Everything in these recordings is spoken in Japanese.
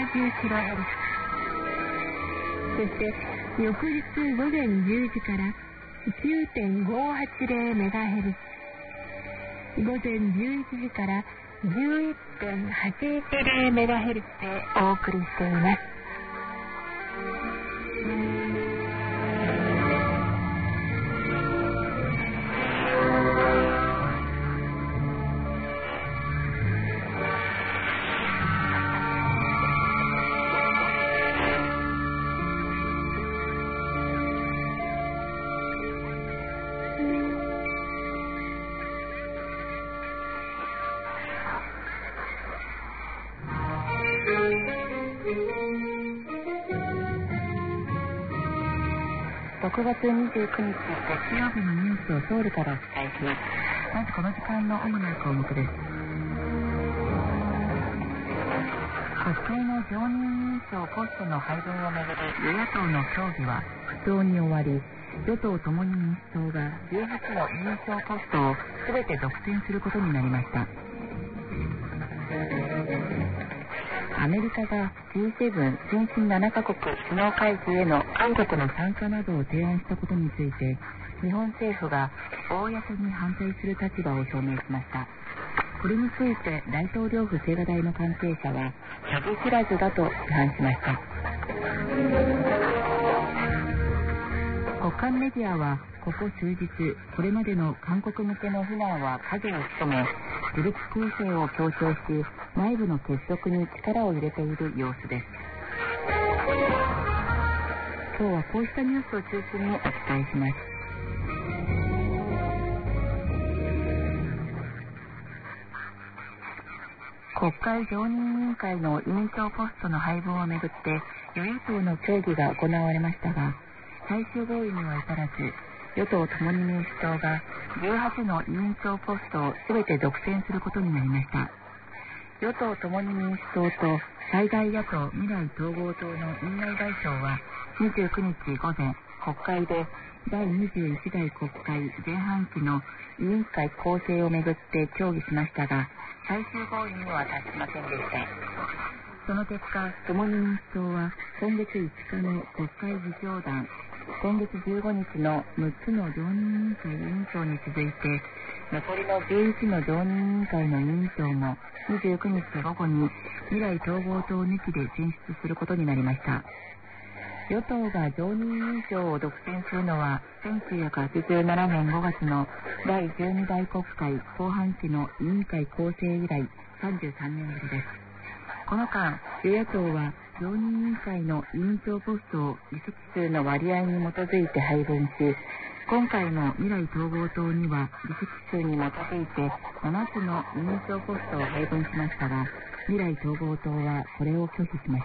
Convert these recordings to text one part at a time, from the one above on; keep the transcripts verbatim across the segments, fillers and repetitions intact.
じゅうキロヘルツ、そして翌日午前じゅうじから きゅうてんごはちゼロメガヘルツ、午前じゅういちじから じゅういってんはちいちゼロメガヘルツでお送りしています。ろくがつにじゅうくにち月曜日のニュースをソウルからお伝えします。まずこの時間の主な項目です。国会の常任委員長ポストの配分をめぐる与野党の協議は不調に終わり、与党共に民主党がじゅうはちの委員長ポストを全て独占することになりました。アメリカが ジーセブン 先進ななカ国首脳会議への韓国の参加などを提案したことについて、日本政府が公に反対する立場を表明しました。これについて大統領府青瓦台の関係者は詐欺知らずだと批判しました。国間メディアはここ数日、これまでの韓国向けの非難は影を潜め、自律空性を強調し、内部の結束に力を入れている様子です。今日はこうしたニュースを中心にお伝えします。国会常任委員会の委員長ポストの配分をめぐって与野党の協議が行われましたが、最終合意には至らず、与党共に民主党がじゅうはちの委員長ポストを全て独占することになりました。与党共に民主党と最大野党未来統合党の院内代表はにじゅうくにち午前、国会でだいにじゅういちだい国会前半期の委員会構成をめぐって協議しましたが、最終合意には達しませんでした。その結果、共に民主党は今月いつかの国会議長団、今月じゅうごにちのむっつの常任委員会委員長に続いて、残りのじゅういちの常任委員会の委員長もにじゅうくにち午後に未来統合党抜きで選出することになりました。与党が常任委員長を独占するのはせんきゅうひゃくはちじゅうななねんごがつのだいじゅうにだい国会後半期の委員会構成以来さんじゅうさんねんぶりです。この間、与野党は常任委員会の委員長ポストを議席数の割合に基づいて配分し、今回の未来統合党には議席数に基づいてななつの委員長ポストを配分しましたが、未来統合党はこれを拒否しました。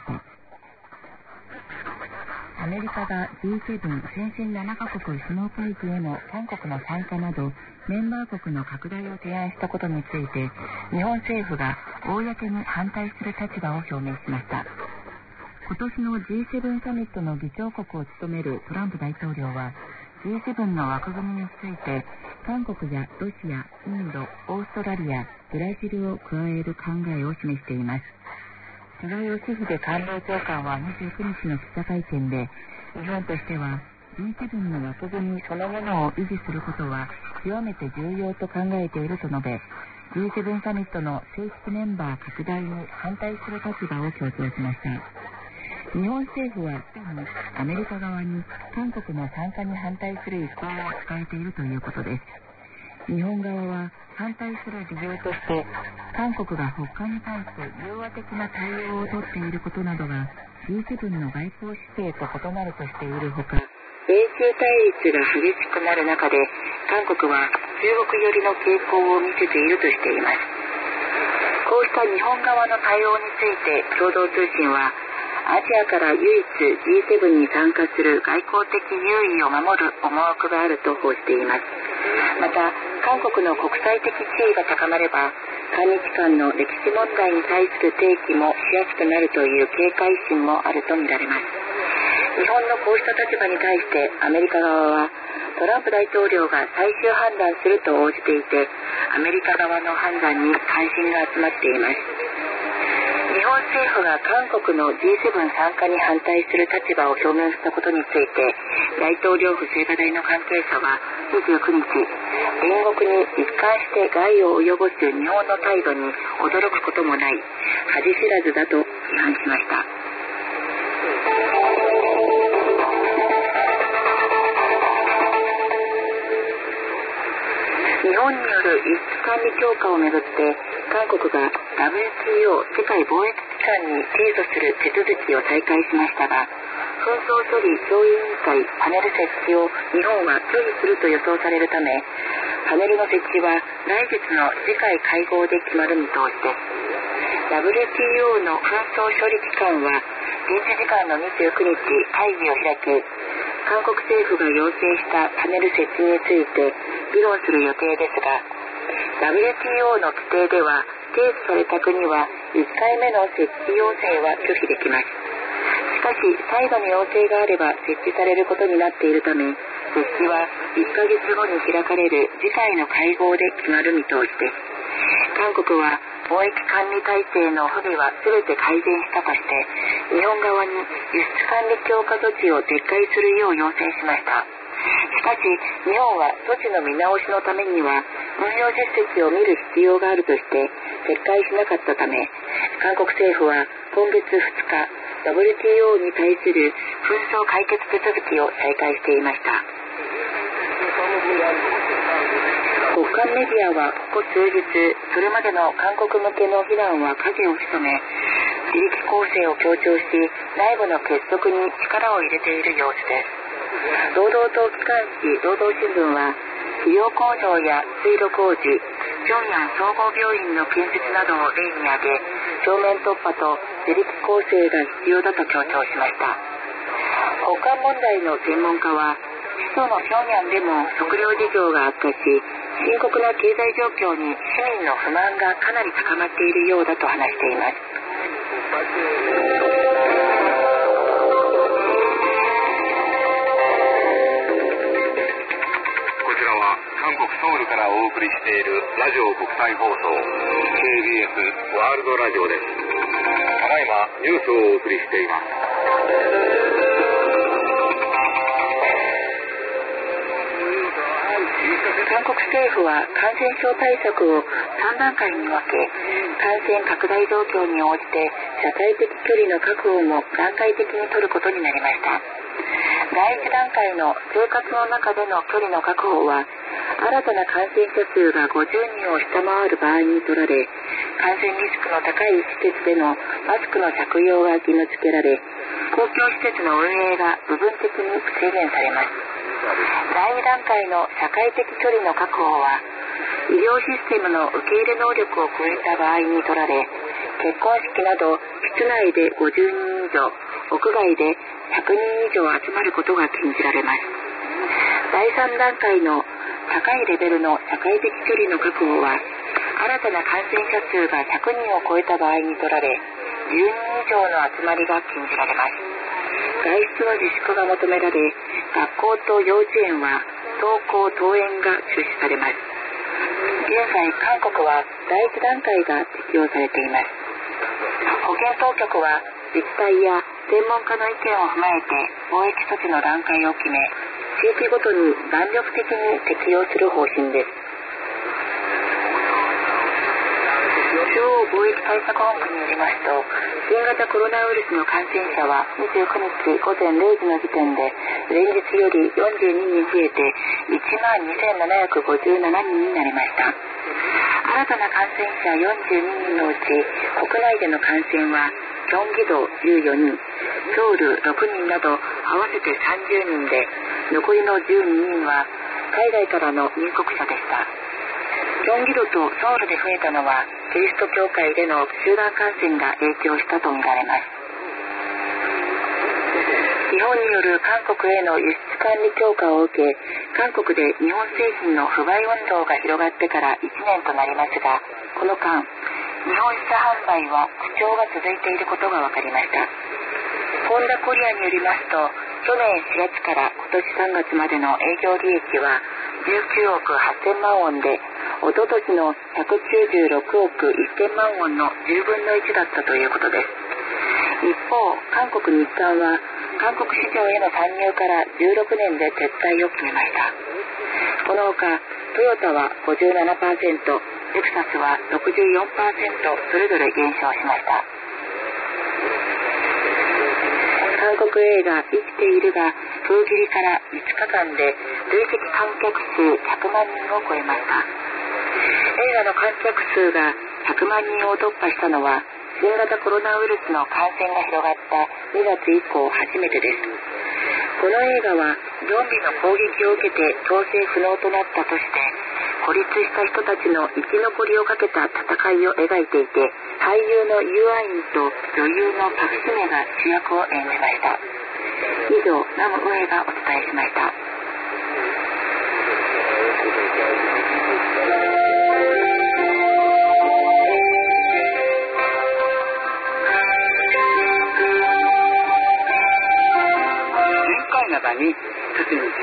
アメリカが ジーセブン 先進ななカ国首脳会議への韓国の参加などメンバー国の拡大を提案したことについて、日本政府が公に反対する立場を表明しました。今年の ジーセブン サミットの議長国を務めるトランプ大統領は ジーセブン の枠組みについて、韓国やロシア、インド、オーストラリア、ブラジルを加える考えを示しています。菅義偉官房長官はにじゅうくにちの記者会見で、日本としては ジーセブン の枠組みそのものを維持することは極めて重要と考えていると述べ、ジーセブン サミットの正式メンバー拡大に反対する立場を強調しました。日本政府はすでにアメリカ側に韓国の参加に反対する意向を伝えているということです。日本側は反対する理由として、韓国が北韓に対して融和的な対応をとっていることなどが ジーセブン の外交姿勢と異なるとしているほか、米中対立が激しくなる中で韓国は中国寄りの傾向を見せているとしています。こうした日本側の対応について共同通信は、アジアから唯一 ジーセブン に参加する外交的優位を守る思惑があると報じています。また、韓国の国際的地位が高まれば、韓日間の歴史問題に対する提起もしやすくなるという警戒心もあるとみられます。日本のこうした立場に対してアメリカ側は、トランプ大統領が最終判断すると応じていて、アメリカ側の判断に関心が集まっています。 日本政府が韓国の ジーセブン 参加に反対する立場を表明したことについて、大統領府青瓦台の関係者はにじゅうくにち、隣国に一貫して害を及ぼす日本の態度に驚くこともない恥知らずだと批判しました。日本による輸出管理強化をめぐって韓国が ダブリューティーオー 世界貿易機関に提訴する手続きを再開しましたが、紛争処理協議委員会パネル設置を日本は拒否すると予想されるため、パネルの設置は来月の次回会合で決まる見通しです。 ダブリューティーオー の紛争処理機関は現地時間のにじゅうくにち会議を開き、韓国政府が要請したパネル設置について議論する予定ですが、 ダブリューティーオー の規定では提出された国はいっかいめの設置要請は拒否できます。しかし再度の要請があれば設置されることになっているため、設置はいっかげつごに開かれる次回の会合で決まる見通しです。韓国は貿易管理体制の不備は全て改善したとして、日本側に輸出管理強化措置を撤回するよう要請しました。しかし日本は措置の見直しのためには運用実績を見る必要があるとして撤回しなかったため、韓国政府は今月ふつか ダブリューティーオー に対する紛争解決手続きを再開していました。国間メディアはここ数日、それまでの韓国向けの非難は影を潜め、自力構成を強調し、内部の結束に力を入れている様子です。労働党機関紙労働新聞は、医療工場や水路工事、平壌総合病院の建設などを例に挙げ、正面突破と自力構成が必要だと強調しました。国間問題の専門家は、首都の平壌でも食料事情が悪化し、深刻な経済状況に市民の不満がかなり高まっているようだと話しています。 こちらは韓国ソウルからお送りしているラジオ国際放送 ケービーエス ワールドラジオです。ただいまニュースをお送りしています。 韓国政府は感染症対策をさんだんかいに分け、感染拡大状況に応じて社会的距離の確保も段階的に取ることになりました。だいいちだんかいの生活の中での距離の確保は、新たな感染者数がごじゅうにんを下回る場合に取られ、感染リスクの高い施設でのマスクの着用が義務付けられ、公共施設の運営が部分的に制限されます。だいにだんかいの社会的距離の確保は、医療システムの受け入れ能力を超えた場合に取られ、結婚式など室内でごじゅうにん以上、屋外でひゃくにん以上集まることが禁じられます。だいさんだんかいの高いレベルの社会的距離の確保は、新たな感染者数がひゃくにんを超えた場合に取られ、じゅうにん以上の集まりが禁じられます。外出の自粛が求められ、学校と幼稚園は登校登園が中止されます。現在韓国はだいいちだんかいが適用されています。保健当局は自治体や専門家の意見を踏まえて防疫措置の段階を決め、地域ごとに弾力的に適用する方針です。中央防疫対策本部によりますと、新型コロナウイルスの感染者はにじゅうくにちごぜんれいじの時点で前日よりよんじゅうににん増えていちまんにせんななひゃくごじゅうななにんになりました。新たな感染者よんじゅうににんのうち、国内での感染はキョンギ道じゅうよにん、ソウルろくにんなど合わせてさんじゅうにんで、残りのじゅうににんは海外からの入国者でした。キョンギ道とソウルで増えたのは、キリスト教会での集団感染が影響したとみられます。日本による韓国への輸出管理強化を受け、韓国で日本製品の不買運動が広がってからいちねんとなりますが、この間、日本車販売は不調が続いていることが分かりました。ホンダコリアによりますと、去年しがつから今年さんがつまでの営業利益はじゅうきゅうおくはっせんまんウォンで、 おととしのひゃくきゅうじゅうろくおくせんまんウォンのじゅうぶんのいちだったということです。一方、韓国日産は韓国市場への参入からじゅうろくねんで撤退を決めました。このほかトヨタは ごじゅうななパーセント、レクサスは ろくじゅうよんパーセント それぞれ減少しました。韓国映画生きているが封切りからいつかかんで累積観客数ひゃくまんにんを超えました。映画の観客数がひゃくまんにんを突破したのは新型コロナウイルスの感染が広がったにがつ以降初めてです。この映画はゾンビの攻撃を受けて統制不能となったとして孤立した人たちの生き残りをかけた戦いを描いていて、俳優のユアインと女優のパク・スネが主役を演じました。以上、ナム・ウエがお伝えしました。 限界中に進み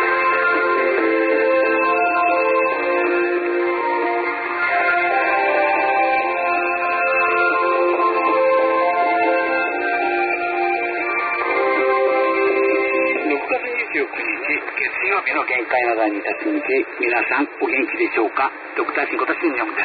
月曜日の限界灘に立ち向き、皆さんお元気でしょうか。ドクターシンことシンニョムです。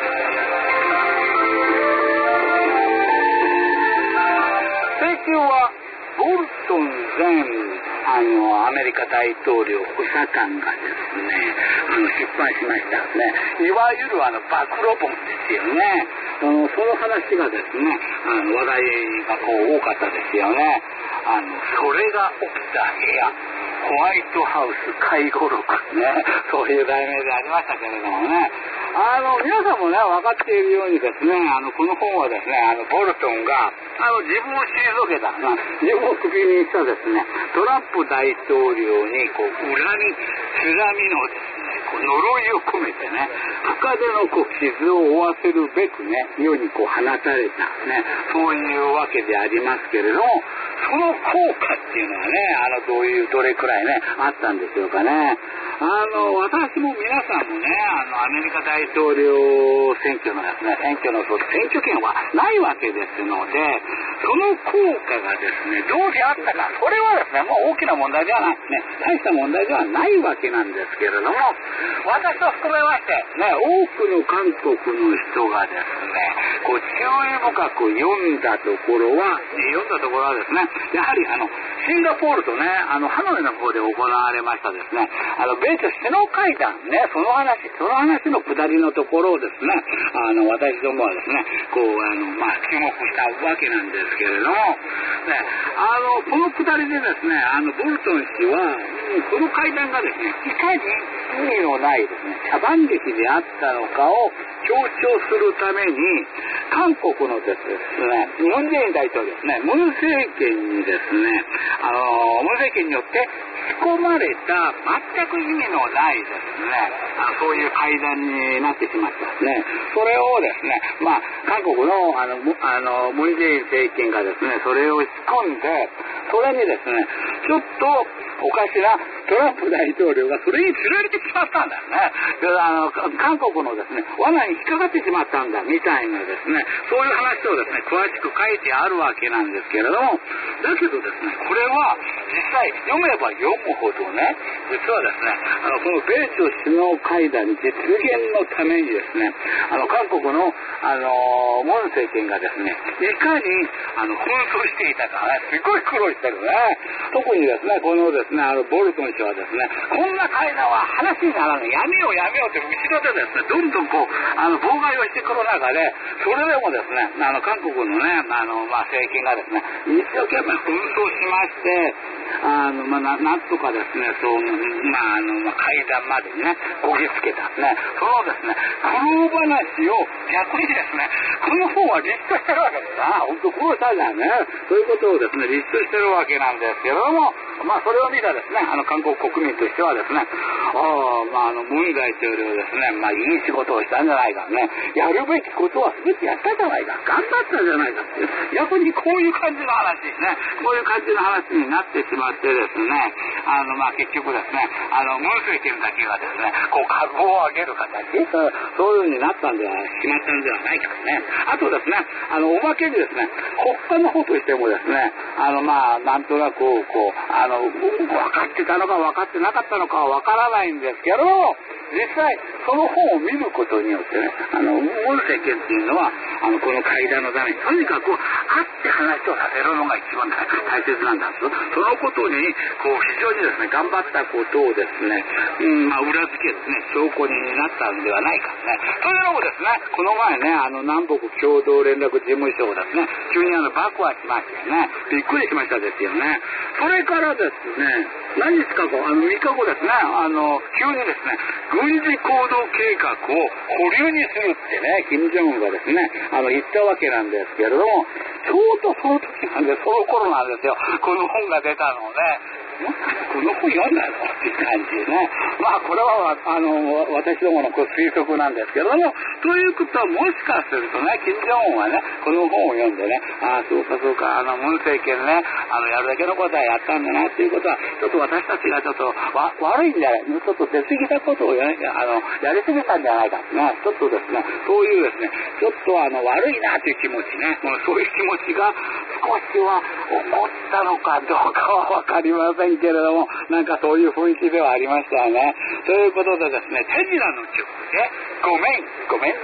先週はボルトン前あのアメリカ大統領補佐官がですねあの出版しましたね。いわゆるあの暴露本ですよね。あのその話がですねあの話題がこう多かったですよね。あのそれが起きた部屋、ホワイトハウス会合録ね、そういう題名でありましたけれどもね、あの皆さんもね分かっているようにですね、あのこの本はですね、あのボルトンがあの自分を退けた、まあ、自分をクビにしたですねトランプ大統領にこう恨みつらみのですねこう呪いを込めてね、深手のこう傷を負わせるべくね世にこう放たれたね、そういうわけでありますけれども、その効果っていうのはね、あのどういうどれくらいねあったんでしょうかね。あの私も皆さんもね、あのアメリカ大統領選挙のですね選挙のそう選挙権はないわけですので、その効果がですねどうであったか、それはですねもう大きな問題ではないね、大した問題ではないわけなんですけれども、私を含めましてね、多くの韓国の人がですねこう注意深く読んだところは読んだところはですね、やはりあのシンガポールとねあのハノイの方で行われましたですねあの米朝首脳会談ね、その話その話の下りのところをですねあの私どもはですねこうあのまあ注目したわけなんですけれどもね、あのこの下りでですねあのボルトン氏は、うん、この会談がですねいかに意味のないですね茶番劇であったのかを強調するために韓国のですね日本人大統領ですねムン政権にですねあのムン政権によって仕込まれた全く意味のないですねあそういう会談になってしまったね。それをですねまあ韓国のあのあのムン・ジェイン政権がですねそれを仕込んで、それにですねちょっとおかしなトランプ大統領がそれに釣られてしまったんだよね。であの韓国のですね罠に引っかかってしまったんだみたいなですねそういう話をですね詳しく書いてあるわけなんですけれども、だけどですねこれは実際読めば読むほどね、実はですねあのこの米朝首脳会談実現のためにですねあの韓国のあのムン政権がですねいかにあの紛争していたかね、すごい苦労してるね。特にですねこのですねあのボルトン氏はですねこんな会談は話にならない、やめようやめようって後ろでですねどんどんこうあの妨害をしてくる中で、それでもですねあの韓国のねあの、まあ、政権がですね一生懸命紛争しましてあの、まあ、な, なんとかですねそう、まああのまあ、会談までにねこぎつけたね、そのですね苦労話を逆にですねこの本は立証してるわけですな。本当苦労したんだよね。そういうことをですね立証してるわけなんですけれども、 まあそれを見たですね、あの韓国国民としてはですね、ああ、まああのムン大統領ですね、まあいい仕事をしたんじゃないかね、やるべきことは全てやったじゃないか、頑張ったじゃないかっていう、逆にこういう感じの話ですね、こういう感じの話になってしまってですね、あのまあ結局ですね、あのムン政権だけがですね、こう株を上げる形、そうそういう風になったんではしまったんではないかね。あとですね、あのおまけにですね、国家の方としてもですね、あのまあなんとなくこうあの分かってたのか分かってなかったのかは分からないんですけど、実際その本を見ることによってね、あのムン政権っていうのはあのこの会談のためにとにかく会って話をさせるのが一番大切なんだと、そのことにこう非常にですね頑張ったことをですね、うんまあ、裏付けですね証拠になったんではないかね。というのもですね、この前ね、あの南北共同連絡事務所をですね急にあの爆破しましてね、びっくりしましたですよね。それからですね、何日か後、あのみっかごですね、あの急にですね軍事行動計画を保留にするってね、金正恩がですねあの言ったわけなんですけれども、ちょうどその時なんで、その頃なんですよ、この本が出たので、もしかしてこの本読んだのっていう感じでね、まあこれはあの私どものこう推測なんですけれども、ということはもしかするとね、金正恩はねこの本を読んでね、ああそうかそうか、あのムン政権ね、あのやるだけのことはやったんだなっていうことは、ちょっと私たちがちょっとわ悪いんじゃない、ちょっと出過ぎたことをやあのやりすぎたんじゃないかね、ちょっとですね、そういうですね、ちょっとあの悪いなという気持ちね、もうそういう気持ちが少しは起こったのかどうかは分かりませんけれども、なんかそういう雰囲気ではありましたよね。ということでですね、手品の曲でごめんごめんね。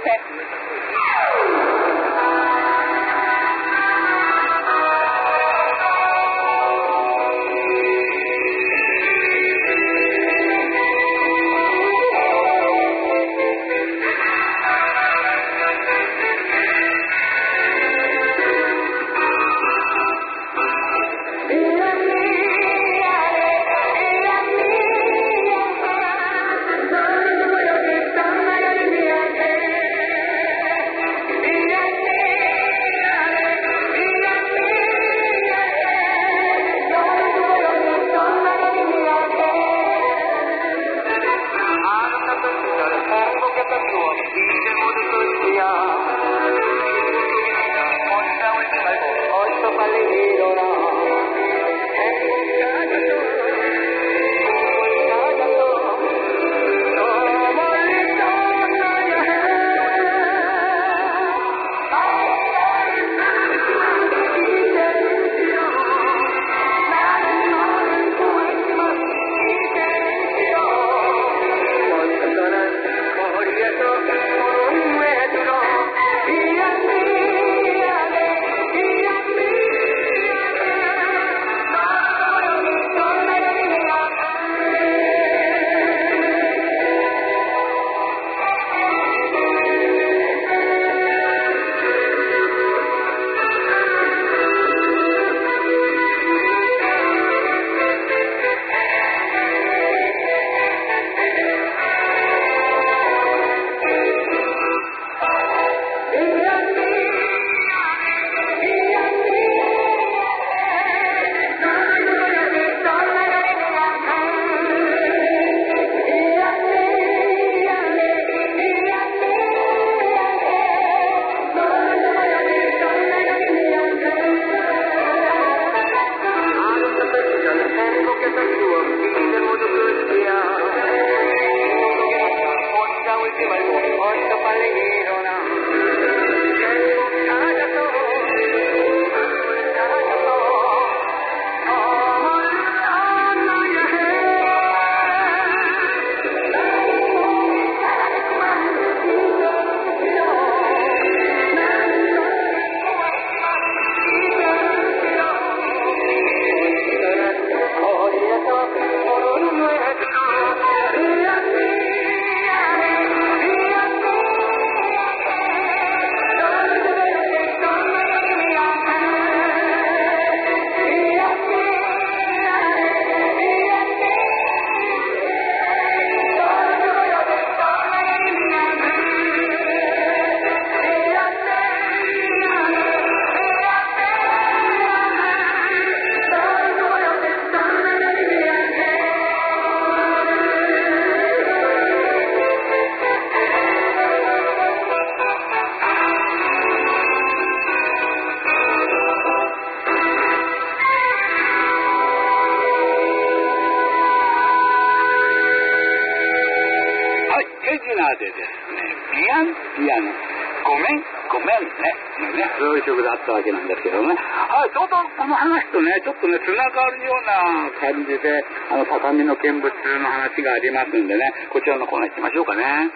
でですね、ビアンビアン、ごめん、ごめんね、ね、そういう曲だったわけなんですけどね。はい、ちょうどこの話とね、ちょっとね、つながるような感じで、あの、畳の見物の話がありますんでね、こちらのコーナー行きましょうかね。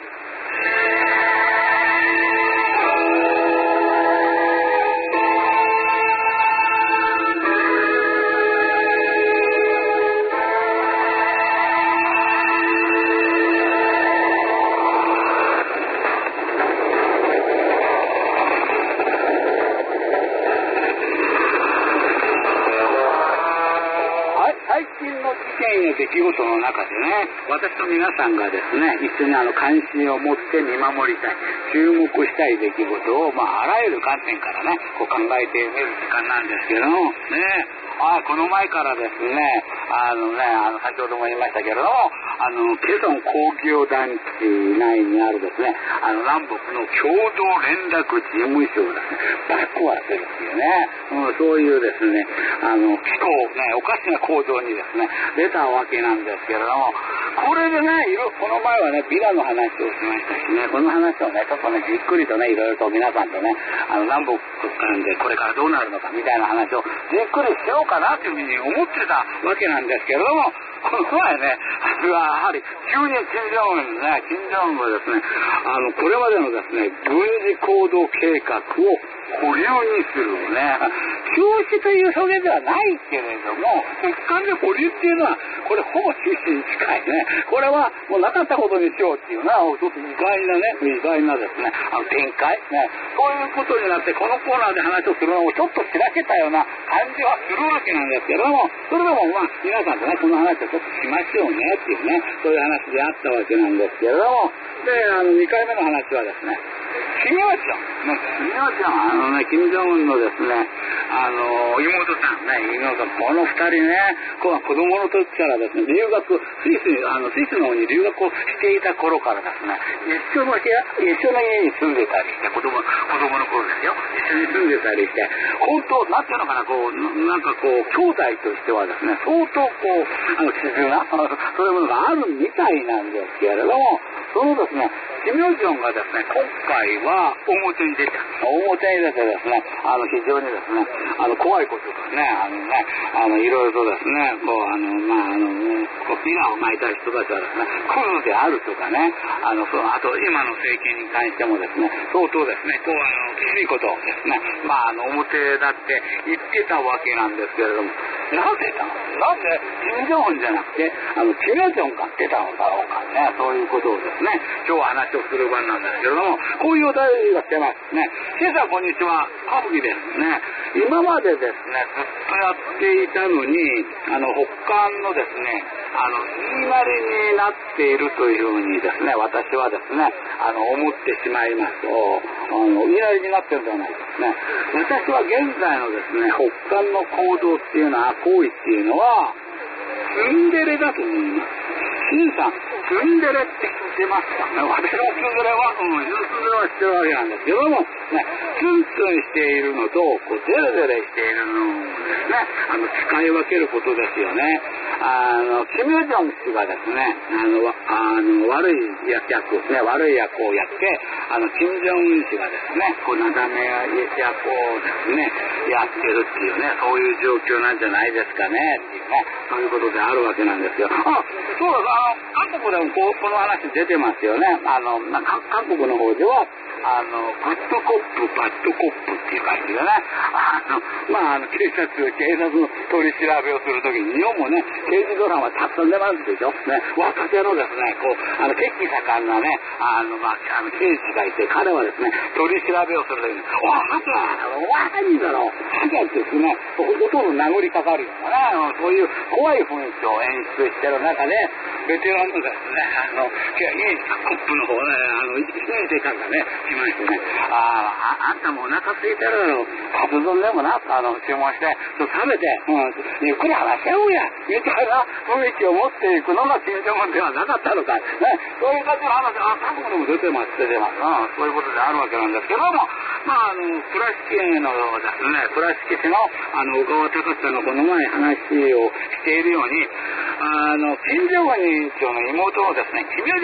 出来事の中でね、私と皆さんがですね、一緒にあの関心を持って見守りたい、注目したい出来事を、まあ、あらゆる観点からね、こう考えてみる時間なんですけども、ね、あこの前からですね、あのね、あの先ほども言いましたけれども、あのケソン工業団地内にあるですね、あの南北の共同連絡事務所をですね、ぶっ壊せるっていうね、うん、そういうですね、あの気候ね、おかしな行動にですね、出たわけなんですけれども、これでね、この前はね、ビラの話をしましたしね、この話をね、ちょっとね、じっくりとね、いろいろと皆さんとね、あの南北間でこれからどうなるのかみたいな話をじっくりしようかなというふうに思ってたわけなんですけれども、この前ね、あれはやはり急に金正恩ね、金正恩はですね、あのこれまでのですね、軍事行動計画を保留にするね、休止という表現ではないけれども、完全保留っていうのは、これほぼ中止に近いね。これはもうなかったことにしようっていうのは、ちょっと意外なね、意外なですね、あの展開ね、そういうことになって、このコーナーで話をするのをちょっとしらけたような感じはするわけなんですけれども、それでもまあ、皆さんとね、この話をちょっとしましょうねっていうね、そういう話であったわけなんですけれども、で、あの、にかいめの話はですね、キム・ヨジョン、ね、キム・ヨジョン、あのね、金正恩のですね、あの、妹さんね、妹さん、この二人ね、こう子供の時からですね、留学、スイスに、あの、スイスの方に留学をしていた頃からですね、一緒の部屋、一緒の家に住んでたりして、子供、子供の頃ですよ、一緒に住んでたりして、本当、なんていうのかな、こう、なんかこう、兄弟としてはですね、相当こう、あの、絆、そういうものがあるみたいなんですけれども、そのですね、キム・ヨジョンがですね、今回は表に出た。表に出てですね、あの、非常にですね、あの、怖いことですね、あのね、あの、いろいろとですね、こう、あの、まあ、あの、こうビラを巻いた人たちはですね、クズであるとかね、あの、その、あと、今の政権に関してもですね、相当ですね、こう、あの、きついことをですね、まあ、あの、表だって言ってたわけなんですけれども、なぜだなんで、キム・ジョンウンじゃなくて、あの、キム・ヨジョンが出たのだろうかね、そういうことをですね、今日は話をする番なんですけれども、こういうお便りが来てますね。今朝こんにちは、ハブギですね。今までですね、ずっとやっていたのに、あの、北韓のですね、あの、言いなりになっているというふうにですね、私はですね、あの、思ってしまいますと、あの、言いなりになってるんじゃないですね。私は現在のですね、北韓の行動っていうのは、行為っていうのは、ツンデレだと思います。シンさん、ツンデレって知ってますかね。私のツンデレは、うん、ツンデレは知ってるわけなんですけども、ね、ツンツンしているのと、こう、デレデレしているのですね、あの、使い分けることですよね。あの、キム・ヨジョン氏がですね、あの、あの悪い役、ね、悪い役をやって、あの、キム・ジョンウン氏がですね、こう、なだめ役をですね、やってるっていうね、そういう状況なんじゃないですかね、っていうね、そういうことであるわけなんですよ。あ、そうだ、あの、韓国でもこう、この話出てますよね。あの、なんか韓国の方では、あの、グッドコップ、バッドコップっていう感じでね、あの、まあ、あの、警察、警察の取り調べをするときに、日本もね、刑事ドラマたくさん出ますでしょ。ね、若手のですね、こう、あの、血気盛んなね、あの、まあ、あの、刑事がいて、彼はですね、取り調べをするときに、おい、ハタお前何だろう、ハタってですね、ほとんど殴りかかるようなね、そういう怖い雰囲気を演出してる中で、ベテランのですね、あの、いいコップの方ね、あの、いいデカがね、来ましてね、ああ、あんたもお腹空いてるだろう、カツ丼でもな、あの、注文して、食べて、うん、ゆっくり話し合おうや、みたいな雰囲気を持っていくのが金正恩ではなかったのか、ね、そういう感じの話、あ、韓国でも出てます、出てます、うん、そういうことであるわけなんですけども、まあ、あの、倉敷のですね、倉敷市の、あの、小川隆さんのこの前話をしているように、あの、金正恩委員長の妹のですね、キム・ヨジョン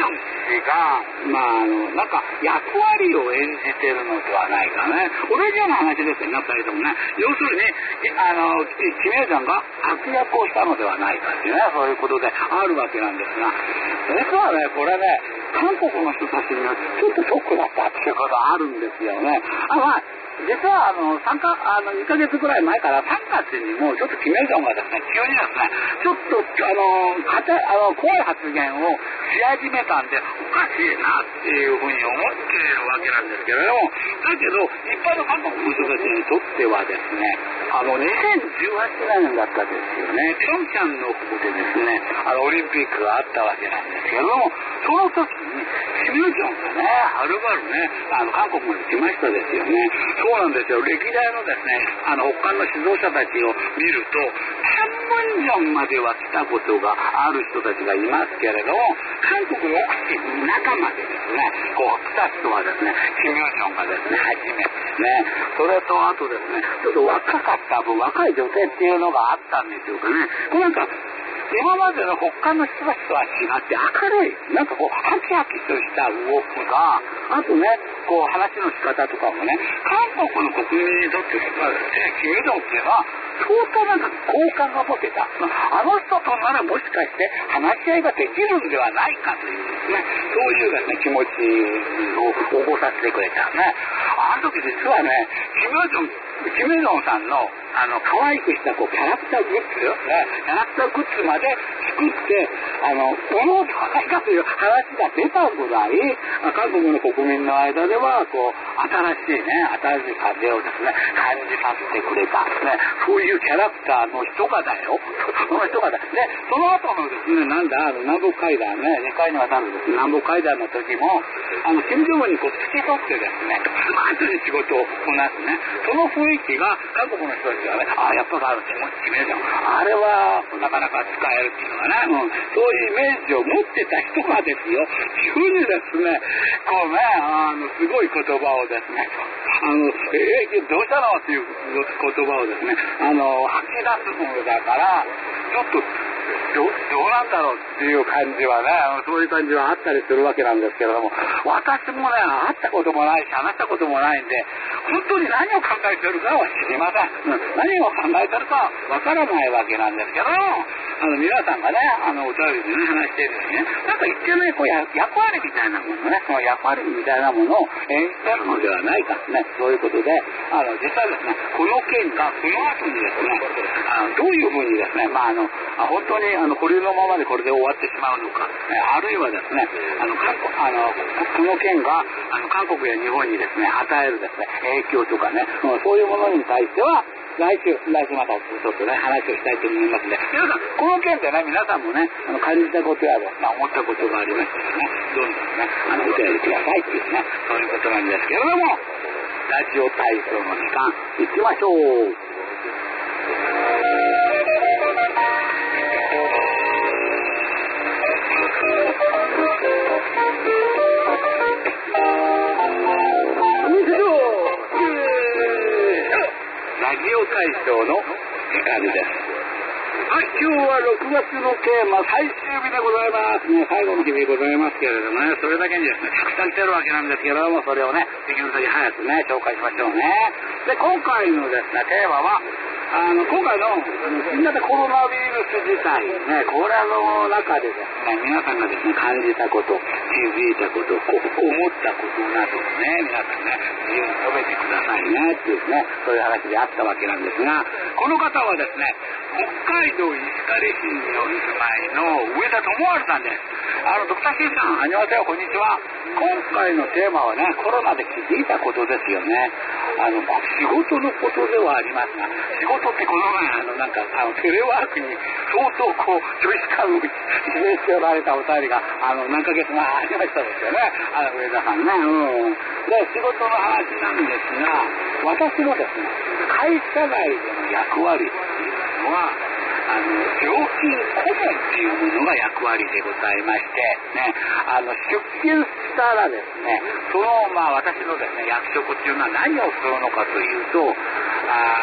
が、まあ、あの、なんか役割を演じてるのではないかね。同じような話ですよね、二人ともね。要するに、あの、キム・ヨジョンが悪役をしたのではないかっていうね、そういうことであるわけなんですが、実はね、これね、韓国の人たちにはちょっとショックだったっていうことあるんですよね。あ、まあ実はあのさんかあのにかげつぐらい前からさんがつにもちょっとキム・ヨジョンがですね急にですねちょっとあのかたあの怖い発言をし始めたんでおかしいなっていうふうに思っているわけなんですけれども、だけど一般の韓国の人たちにとってはですねあのにせんじゅうはちねんだったですよね。ピョンチャンのここでですねあのオリンピックがあったわけなんですけれども、その時にキム・ヨジョンがねはるばるねあの韓国まで来ましたですよね。そうなんですよ。歴代のですね、あの、北韓の指導者たちを見ると、パンムンジョンまでは来たことがある人たちがいますけれども、韓国の奥地の中までですね、こう来た人はですね、キム・ヨジョンがですね、初めてですね、それとあとですね、ちょっと若かった分、若い女性っていうのがあったんでしょうかね。これなんか、今までの北韓の人たちとは違って明るい、なんかこう、ハキハキとした動きが、あとね、こう、話の仕方とかもね、韓国の国民にとってですね、キム・ヨジョンっていうのは、相当なんか好感が持てた。あの人とならもしかして話し合いができるんではないかというですね、そういうですね、気持ちを起こさせてくれたね。あの時実はね、キム・ヨジョン、キム・ヨジョンさんのあの可愛くしたこうキャラクターグッズ、ね、キャラクターグッズまで作ってあの売ろうではないかという話が出たぐらい、韓国の国民の間ではこう新しいね新しい風をですね感じさせてくれた、ね、そういうキャラクターの人がだよ、その人がだ。でその後のですねなんだあの南北会談ねにかいにわたるです、ね、南北会談の時もあの金正恩にこう付き添ってですねスマートに仕事をこなすね、その雰囲気が韓国の人たちがね、ああやっぱりある気持ち決めるじゃん、あれはなかなか使えるっていうのはね、うん、そういうイメージを持ってた人がですよ急にですねこうねあのすごい言葉をですねあのえー、どうしたのっていう言葉をですねあの吐き出すものだからちょっとど, どうなんだろうっていう感じはね、そういう感じはあったりするわけなんですけれども、私もね会ったこともないし話したこともないんで本当に何を考えてるかは知りません、うん、何を考えてるかわからないわけなんですけど、あの皆さんがねあのお便りでね話しているようにね、なんか一見ねこうや役割みたいなものね、その役割みたいなものを演じてるのではないかね、そういうことであの実際ですねこの件がこの後にですねあのどういうふうにですね、まああの本当にあの保留のままでこれで終わってしまうのか、あるいはですねあの韓国あのこの件があの韓国や日本にですね与えるですね影響とかね、そういうものに対しては来週来週またちょっとね話をしたいと思いますので、皆さんこの件でね皆さんもねあの感じたことやですね思ったことがありましたらねどんどんねあのお便りくださいっていうねそういうことなんですけれども、ラジオ体操の時間いきましょう。ラジオ体操の時間です。はい、今日はろくがつのテーマ最終日でございます。もう最後の日でございますけれどもね、それだけにですねたくさん来てるわけなんですけれども、それをねできるだけ早くね紹介しましょうね。で今回のですねテーマはあの今回の新型コロナウイルス自体ね、これの中でですね皆さんがですね感じたこと、気づいたこと、こう思ったことなどをね皆さんね自由に述べてくださいねっていうねそういう話であったわけなんですが、この方はですね北海道石狩市にお住まいの上田智春さんです。あのドクターシンさん、あにわせよこんにちは。今回のテーマはねコロナで気づいたことですよね。あの仕事のことではありますが、仕事ってこの前あのなんかあのテレワークに相当こう長時間を示しておられたお便りがあの何ヶ月前ありましたですよね、あの上田さんね、うん、で仕事の話なんですが、私もですね会社外での役割っていうのはあの料金顧問っていうものが役割でございまして、ね、あの出勤したらですねそのまあ私のですね役職っていうのは何をするのかというと、あの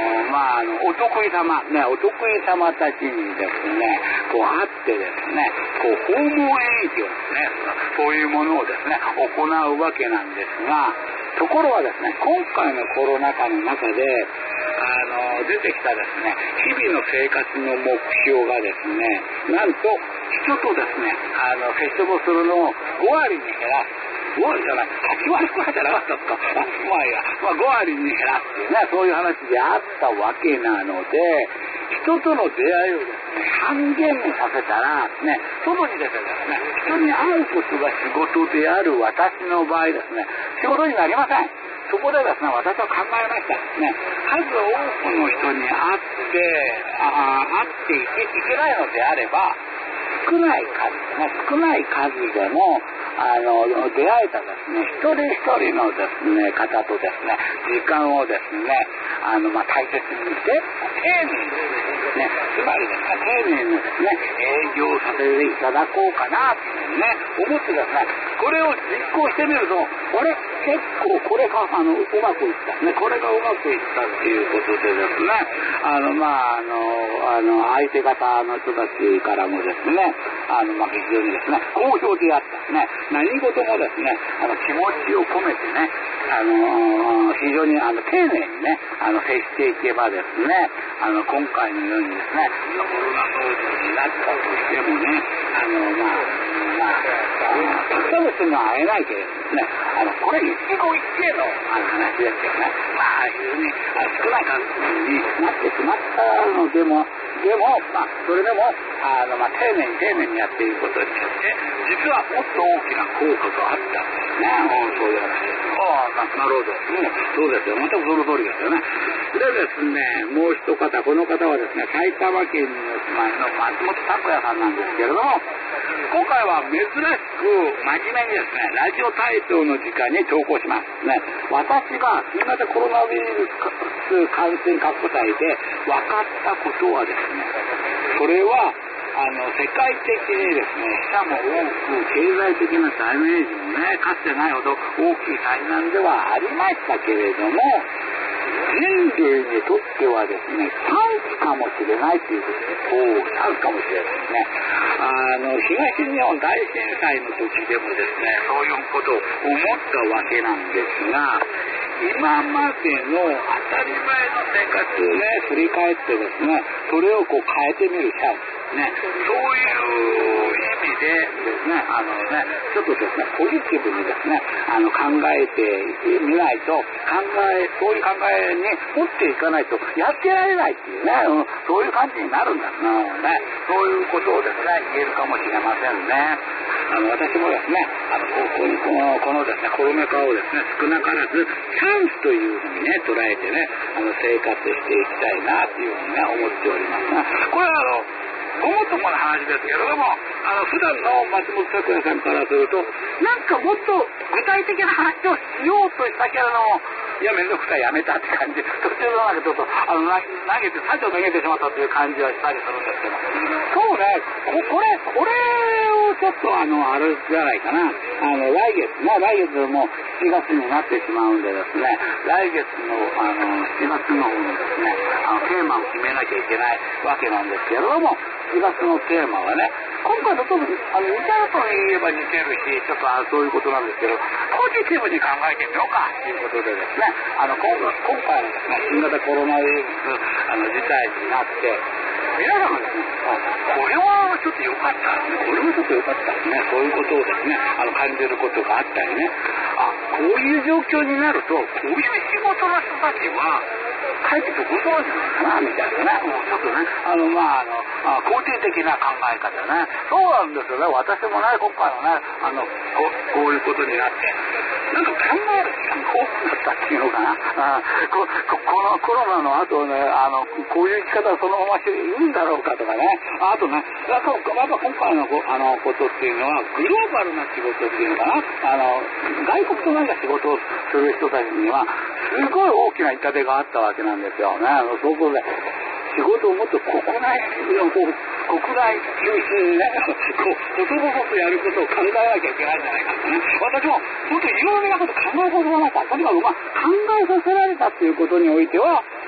まあ、あのお得意様ね、お得意様たちにですねこう会ってですねこう訪問営業ね、そういうものをですね行うわけなんですが、ところがですね今回のコロナ禍の中であの出てきたですね日々の生活の目標がですね、なんと人とですねあの接触するのをご割に減らす、ご割じゃない、はち割くらいじゃなかったですか。まあいいや、まあ、ご割に減らすっていうね、そういう話であったわけなので、人との出会いをですね半減にさせたらね、外に出てですね人に会うことが仕事である私の場合ですね、仕事になりません。そこでですね私は考えましたね、数多くの人に会ってあ会っていけいけないのであれば、少ない数ね少ない数でもあの出会えたですね一人一人のですね方とですね時間をですねあの、まあ、大切にして丁寧にですね、つまりですね丁寧にですね営業させていただこうかなっていうね思ってですね、これを実行してみると、あれ結構これがあのうまくいったね、これがうまくいったっていうことでですね、あのまああのあの相手方の人たちからもですねあの、まあ、非常にですね好評であったね、何事もですねあの気持ちを込めてねあの非常にあの丁寧にねあの接していけばですね、あの今回のようにですねコロナ騒動になったとしてもね、あのまあまあたくさんの人には会えないけれどですね、あのこれ一期一会のあの話ですけどね、まあ非常に少ない数になってしまったのでもでも、まあ、それでもあの、まあ、丁寧に丁寧にやっていくことによって実はもっと大きな効果があったんですね。そういう話です。ああ、なるほど、うん、そうですよ、全くその通りですよね。でですね、もう一方、この方はですね埼玉県にお住まいの松本拓也さんなんですけれども、今回は珍しく真面目にですねラジオ体操の時間に投稿しますね。私が新型コロナウイルス感染拡大で分かったことはですね、それはあの世界的にですねしかも多く経済的なダメージもねかつてないほど大きい災難ではありましたけれども、人類にとってはですねチャンスかもしれないということで、チャンスかもしれないですね。あの東日本大震災の時でもですねそういうことを思ったわけなんですが、今までの当たり前の生活をね振り返ってですねそれをこう変えてみるチャンスね、そういう意味でですねあのねちょっとですねポジティブにですねあの考えてみないと、考えそういう考えに持っていかないとやってられないっていうね、うん、そういう感じになるんだな、ね、そういうことをですね言えるかもしれませんね。あの私もですねあのここのこのですねコロナ禍をですね少なからずチャンスというふうにね捉えてねあの生活していきたいなというふうにね思っておりますが、これはあのごもっともな話ですけれども、あの普段の松本拓也さんからするとなんかもっと具体的な話をしようとしたけれども、いやめんどくさいやめたって感じ、途中のなんかちょっとあの投げて最初投げてしまったという感じはしたりするんですけど、そうねこれこれをちょっとあのあれじゃないかな、あの来月ね来月もしちがつになってしまうんでですね、来月のあのしちがつの方にですねあのテーマを決めなきゃいけないわけなんですけれども、しがつのテーマはね今回の特にあの似てると言えば似てるし、ちょっとあそういうことなんですけどポジティブに考えてみようかということでですね、あの 今, 今回のですね新型コロナウイルスあの事態になって皆さんがですねこれはちょっと良かったこれもちょっと良かったね、そういうことをですねあの感じることがあったりね、あこういう状況になるとこういう仕事の人たちは帰ってくることなんじゃないかなみたいなね、もうちょっとねあのまああの肯定的な考え方ね、そうなんですよね。私もね今回のねあの こ, こういうことになってなんか考える時間が多くなったっていうのかな、あ こ, こ, このコロナの後ねあのこういう生き方はそのまましていいんだろうかとかね、あとねやっぱ今回の こ, あのことっていうのはグローバルな仕事っていうのかな、あの外国となんか仕事をする人たちにはすごい大きな痛手があったわけなんですよね。そういうことで仕事をもっと国内のこう国内中心にねこう細々とやることを考えなきゃいけないんじゃないかってね、私も本当にいろいろなこと考えさせられた、とにかくまあ考えさせられたっていうことにおいては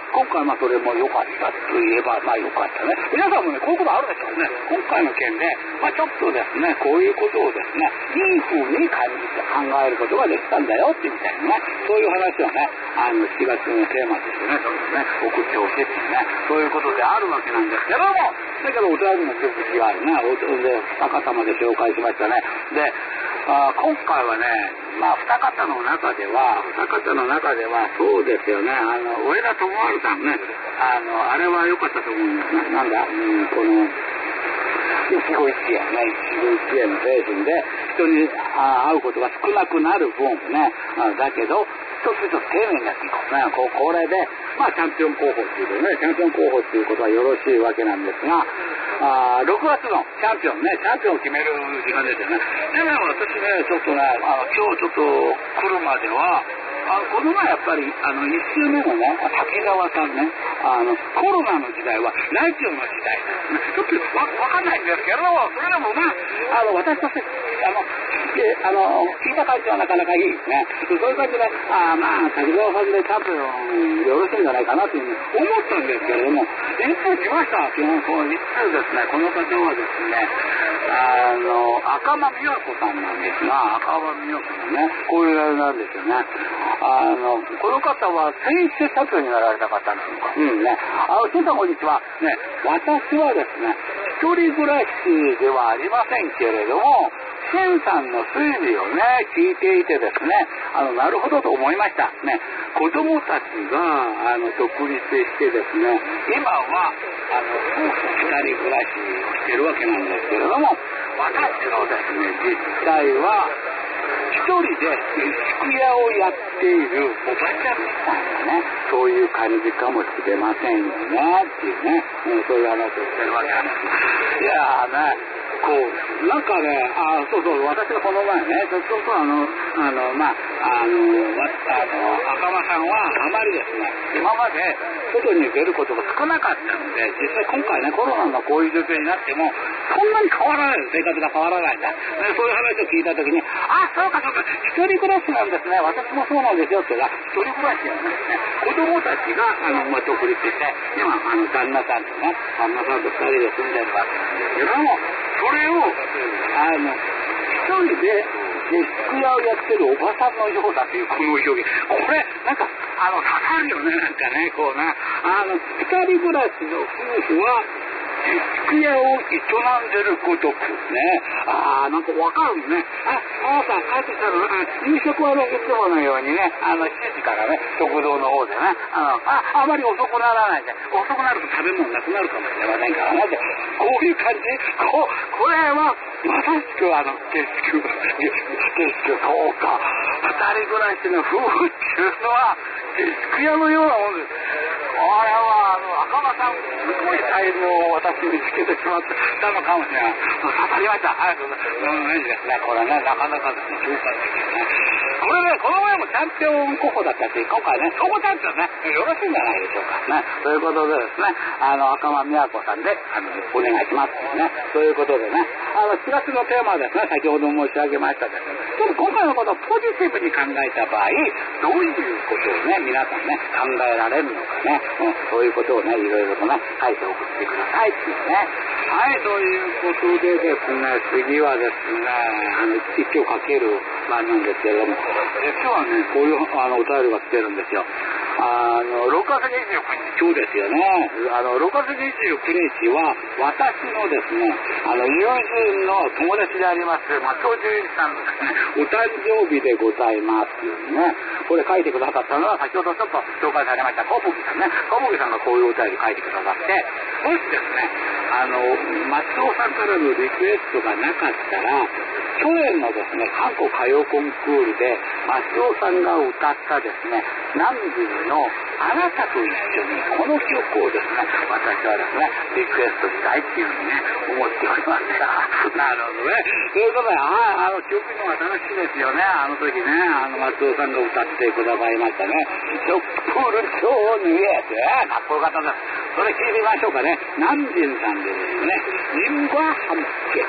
今回まあそれも良かったといえばまあ良かったね。皆さんもねこういうことあるでしょうね。今回の件で、まあ、ちょっとですねこういうことをですねいい風に感じて考えることができたんだよってみたいなね、そういう話をねあのしがつのテーマとしてねそれね送ってほしいっていうねそういうことであるわけなんですけども、だけどお便りの続きがあるねおで二方まで紹介しましたね。であ今回はねまあ二方の中では二方の中ではそうですよねあの上田智春さんねあのあれは良かったと思うんですね。なんだ、うん、この一期一会ね一期一会の精神で人に会うことが少なくなる分ねだけど一つ一つ丁寧にやっていこうねこうこれでまあチャンピオン候補っていうことねチャンピオン候補っていうことはよろしいわけなんですがあろくがつのチャンピオンねチャンピオンを決める時間ですよね。でも私ねちょっとねあ今日ちょっと来るまではあこの前やっぱりあのいっ週目のね滝沢さんねあのコロナの時代はラジオの時代ですねちょっとわ分かんないんですけどそれでもまああの私としてあのあの聞いた感じはなかなかいいですね。そういう感じであまあ滝沢さんで多分よろしいんじゃないかなというふうに思ったんですけれども一通来ました。基本こう一通ですねこの方はですねあの赤間美和子さんなんですが赤間美和子さんねこういうあれなんですよね。あのこの方は選手社長になられた方なのか、うんね、あの先生こんにちは、ね、私はですね一人暮らしではありませんけれどもシンさんの推理をね聞いていてですねあのなるほどと思いましたね。子供たちがあの独立してですね今はあの夫婦二人暮らしをしてるわけなんですけれども私のですね実際は一人で服屋をやっているおばちゃんみたいなねそういう感じかもしれませんよねっていうね、うん、そういう話をしてるわけなんです。いやーねこうなんかねあそうそう私がこの前ねちょっとあのあのまああのあの赤間さんはあまりですね今まで外に出ることが少なかったので実際今回ねコロナのこういう状況になってもそんなに変わらない生活が変わらないんだ、ね、そういう話を聞いた時にあそうかそうか一人暮らしなんですね私もそうなんですよって言ったら一人暮らしなんですね子供たちがあの、まあ、独立して今あの旦那さんとね旦那さんと二人で住んでるわけなんですけどもそれをあの一人で服屋をやってるおばさんのようだというこの表現これなんかあの刺さるよねなんかねこうねあの二人暮らしの夫婦は服屋を営んでるごとくねああなんかわかるねあ朝帰ってきたら夕食はねいつものようにねあのしちじからね食堂の方でねあのああまり遅くならないで遅くなると食べ物なくなるかもしれませんからねこういう感じここれはまさしくあの下宿下宿そうか二人暮らしの夫婦っていうのは下宿屋のようなもんです。あれはあの赤間さんすごい才能を私につけてしまったのかもしれない。刺さりました。ありがとうございます。うん、いいですね。これねなかなかですね紹介できるね。これねこの前もチャンピオン候補だったし今回ね総合チャンピオンねよろしいんじゃないでしょうかね。ということでですねあの赤間美和子さんであのお願いしますね。ということでねあのしがつのテーマはですね先ほど申し上げましたけどちょっと今回のことをポジティブに考えた場合どういうことをね皆さんね考えられるのかね、うん、そういうことをねいろいろとね書いて送ってくださいっていうね。はいということでですね次はですねあの一応かける場なんですけれども実はねこういうあのお便りが来てるんですよ。あのろくがつにじゅうくにち今日ですよねあのろくがつにじゅうくにちは私のですねあの友人の友達であります松尾純一さんのですねお誕生日でございますね。これ書いてくださったのは先ほどちょっと紹介されました小麦さんね小麦さんがこういうお便り書いてくださってもしですねあの松尾さんからのリクエストがなかったら去年のですね韓国歌謡コンクールで松尾さんが歌ったですね南人のあなたと一緒にこの曲をですね私はですねリクエストしたいっていうふうにね思っておりますがなるほどねということでああの記憶にも新しいですよねあの時ねあの松尾さんが歌ってくださいましたねショップル町にってかっこよかったです。それ聞いてみましょうかね。南人さんでですね님과 함께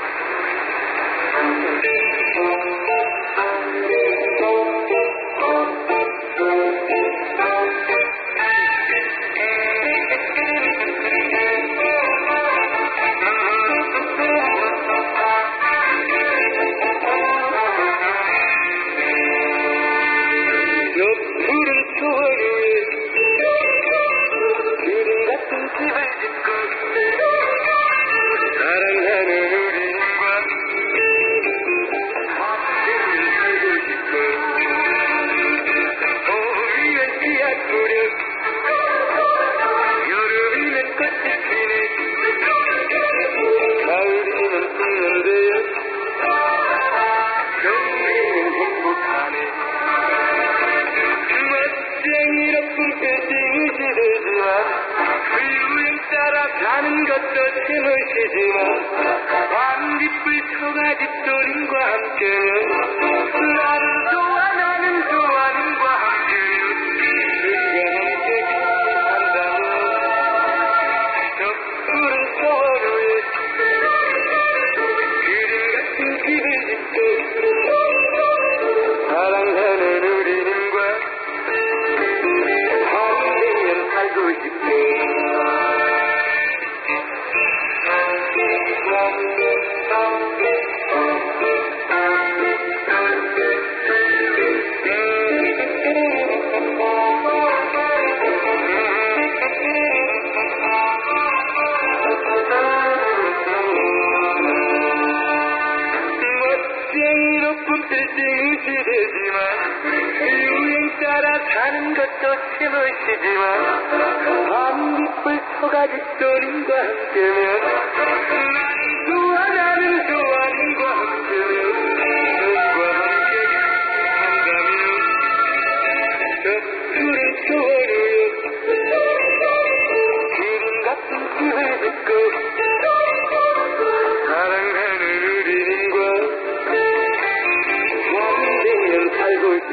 것도 스무시지만 반딧불 소가지 소림과 함께는 나는 좋아 나는 좋아 님과 함께는 우리가 함께 산다면 저 푸른 서로의 그림 같은 집을 짓고 사랑하는 우리님과 한백년 살고 싶어. 무시되지만 유행 따라 사는 것도 스무시지만 반딧불 소가지 소림과 함께면 나는 좋아 나는 좋아 님과 함께면 님과 함께 한다면 저 푸른 초원위에 그림 같은 집을 짓고 사랑하는 우리님과 살고 싶어.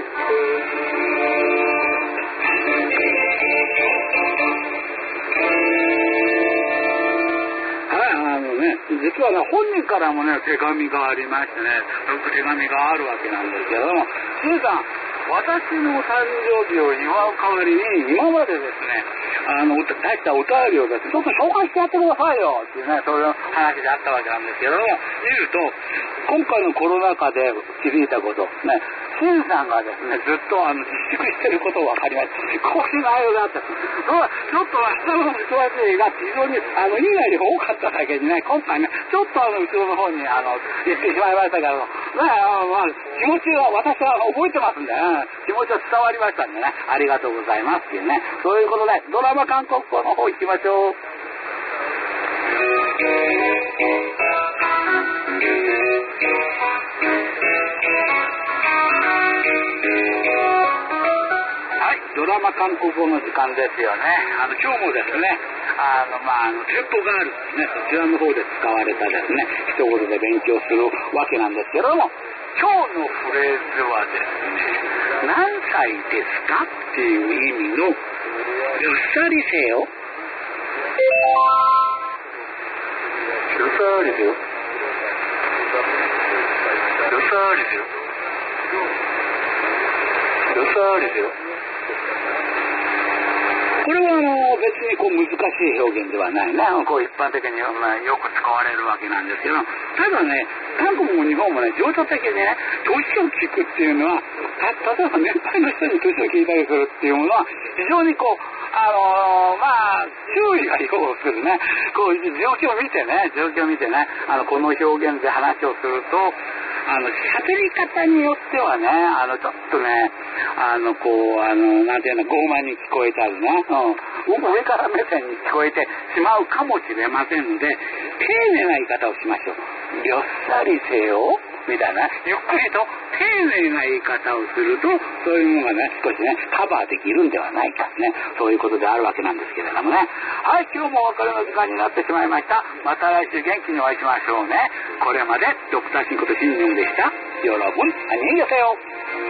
はい、あのね、実はね、本人からもね、手紙がありましてね、手紙があるわけなんですけども、しんさん、私の誕生日を祝う代わりに、今までですね、あの、出したお便りをですね、ちょっと紹介してやってくださいよっていうね、そういう話であったわけなんですけども、見ると、今回のコロナ禍で気づいたこと、ね、シンさんがですね、ずっとあの自粛してることが分かりました。こういう内容があった。ちょっと明日の人たちが非常にあの以外に多かっただけにね、今回ね、ちょっとあの後ろの方にあの言ってしまいましたけど、ね、あのまあ、気持ちは私は覚えてますんで、ね、気持ちは伝わりましたんでね、ありがとうございますっていうね、そういうことで、ドラマ韓国語の方行きましょう。ドラマ韓国語の時間ですよね。あの今日もですね、あのまああのテンポがあるね、そちらの方で使われたですね、一言で勉強するわけなんですけども、今日のフレーズはですね、何歳ですかっていう意味の、よっさりせよ。よっさりせよ。よっさりせよ。よっさりせよ。これはあの別にこう難しい表現ではないね。こう一般的によく使われるわけなんですけど、ただね、韓国も日本もね、情緒的にね、年を聞くっていうのは、た例えば年配の人に年を聞いたりするっていうものは、非常にこう、あのー、まあ、注意が要するね、こういう状況を見てね、状況を見てね、あの、この表現で話をすると、あの、喋り方によってはね、あの、ちょっとね、あの、こう、あの、なんていうの、傲慢に聞こえたりね、うん、上から目線に聞こえてしまうかもしれませんので、丁寧な言い方をしましょう。よっさりせよ、みたいな、ゆっくりと丁寧な言い方をすると、そういうものがね、少しね、カバーできるんではないかね、そういうことであるわけなんですけれどもね。はい、今日もお別れの時間になってしまいました。また来週元気にお会いしましょうね。これまでドクターシンことシンニョンでした。よろぶん、あにげせよ。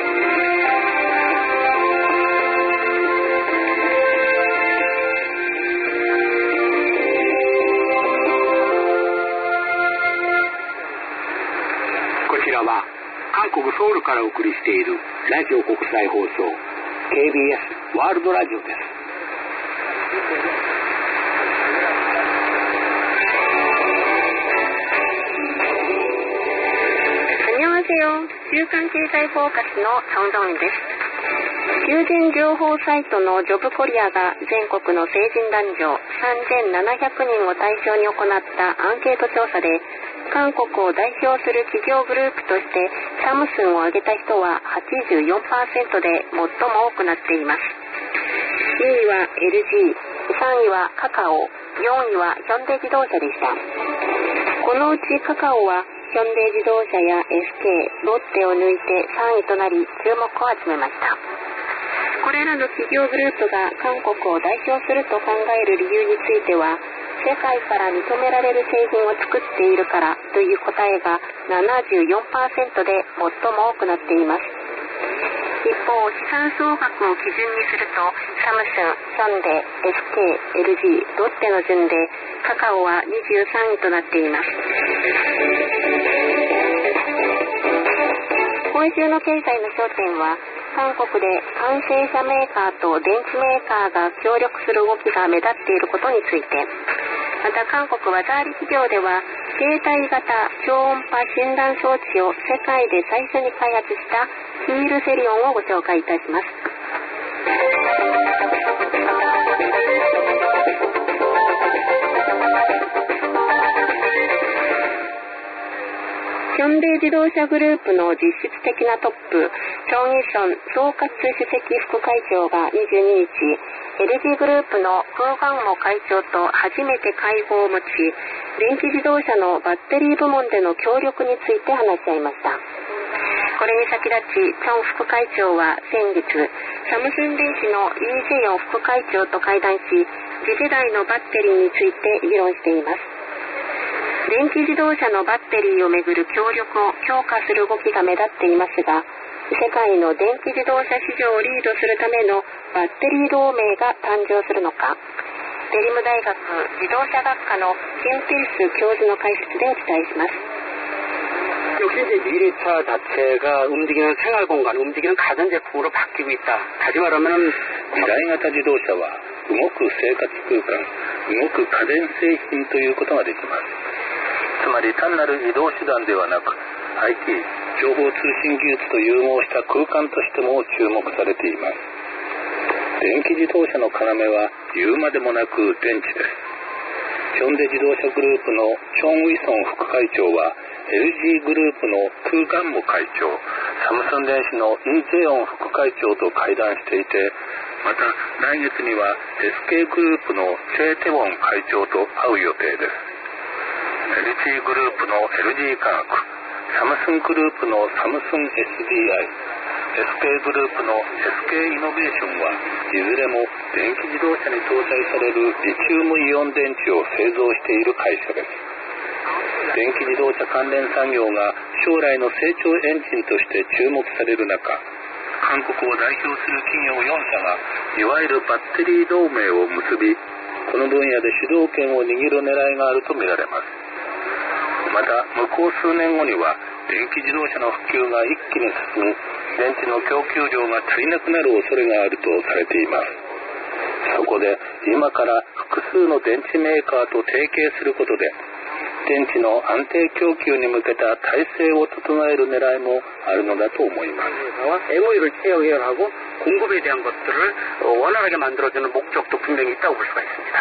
こちらは韓国ソウルからお送りしているラジオ国際放送 ケービーエス ワールドラジオです。 週刊経済フォーカスのチョンドンです。求人情報サイトのジョブコリアが全国の成人男女さんぜんななひゃくにんを対象に行ったアンケート調査で、韓国を代表する企業グループとしてサムスンを挙げた人は はちじゅうよんパーセント で最も多くなっています。にいは エルジー、さんいはカカオ、よんいはヒョンデ自動車でした。このうちカカオはヒョンデ自動車や エスケー、ロッテを抜いてさんいとなり注目を集めました。これらの企業グループが韓国を代表すると考える理由については、 世界から認められる製品を作っているからという答えが ななじゅうよんパーセント で最も多くなっています。一方、資産総額を基準にするとサムスン、ヒョンデ、エスケー、エルジー、ロッテの順でカカオはにじゅうさんいとなっています。今週の経済の焦点は韓国で完成車メーカーと電池メーカーが協力する動きが目立っていることについて、また韓国ワザーリ企業では携帯型超音波診断装置を世界で最初に開発したヒールセリオンをご紹介いたします。ヒョンデ自動車グループの実質的なトップ、チョン・イション総括主席副会長がにじゅうににち、エルジー グループのクー・ガンモ会長と初めて会合を持ち、電気自動車のバッテリー部門での協力について話し合いました。これに先立ち、チョン副会長は先月、サムスン電子のイ・ジェヨン副会長と会談し、次世代のバッテリーについて議論しています。電気自動車のバッテリーをめぐる協力を強化する動きが目立っていますが、世界の電気自動車市場をリードするためのバッテリー同盟が誕生するのか、デリム大学自動車学科のキム・ピルス教授の解説でお伝えします。 역시 이제 미래차 자체가 움직이는 생활 공간, 움직이는 가전제품으로 바뀌고 있다. 다시 말하면 未来型自動車は動く生活空間、動く家電製品ということができます。つまり単なる移動手段ではなく アイティー 情報通信技術と融合した空間としても注目されています。電気自動車の要は言うまでもなく電池です。ヒョンデ自動車グループのチョン・ウィソン副会長は エルジー グループのクー・ガンモ会長、サムスン電子のイ・ジェヨン副会長と会談していて、また来月には エスケー グループのチェ・テウォン会長と会う予定です。 エルジー グループの エルジー 化学、サムスングループのサムスン エスディーアイ、 エスケー グループの エスケー イノベーションはいずれも電気自動車に搭載されるリチウムイオン電池を製造している会社です。電気自動車関連産業が将来の成長エンジンとして注目される中、韓国を代表する企業よん社がいわゆるバッテリー同盟を結び、この分野で主導権を握る狙いがあるとみられます。また向こう数年後には電気自動車の普及が一気に進み、電池の供給量が足りなくなる恐れがあるとされています。そこで今から複数の電池メーカーと提携することで、電池の安定供給に向けた体制を整える狙いもあるのだと思います。 엠오유를 체결하고 공급에 대한 것들을 원활하게 만들어주는 목적도 분명히 있다고 볼 수가 있습니다.